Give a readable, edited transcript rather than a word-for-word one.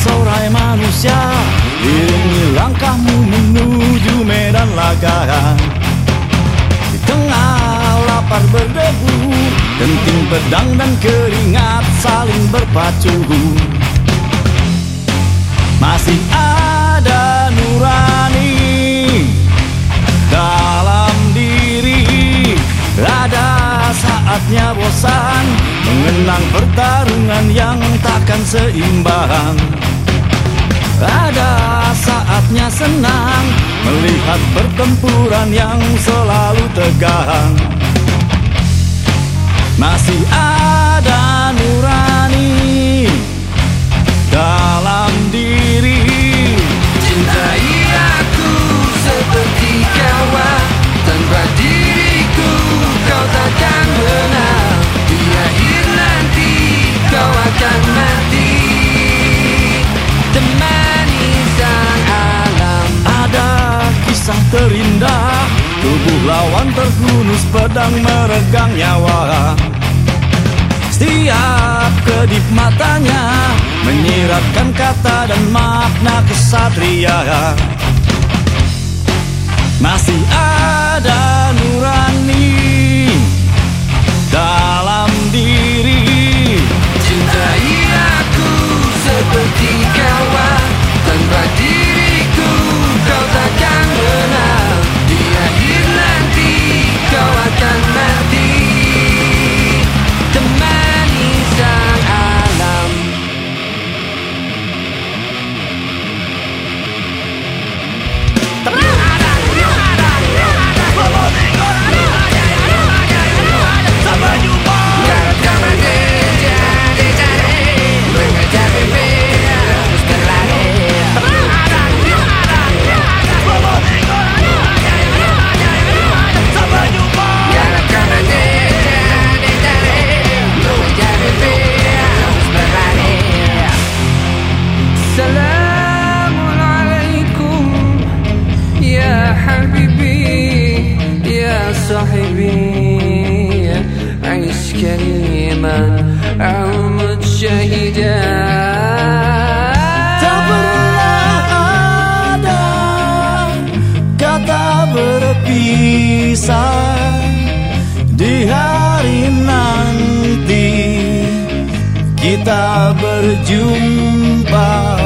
Sorai manusia, iringi langkahmu menuju medan laga. Di tengah lapar berdebu, denting pedang dan keringat saling berpacu. Masih ada nurani dalam diri. Ada saatnya bosan mengenang pertarungan yang takkan seimbang. Ada saatnya senang melihat pertempuran yang selalu tegang. Masih ada nurani dalam diri. Cintai aku seperti kawan, tanpa diriku kau takkan benar. Di akhir nanti kau akan mati, temani sang alam. Ada kisah terindah, tubuh lawan terhunus, pedang meregang nyawa. Setiap kedip matanya menyiratkan kata dan makna kesatria. Masih ada nurani dalam diri. Cintai aku seperti kawan, tanpa diriku kau takkan benar. Di akhir nanti kau akan mati, temani sang alam. Assalamualaikum ya habibi ya sahibi, aish kariman amut syahidan. Tak pernah ada kata berpisah. Di hari nanti kita berjumpa.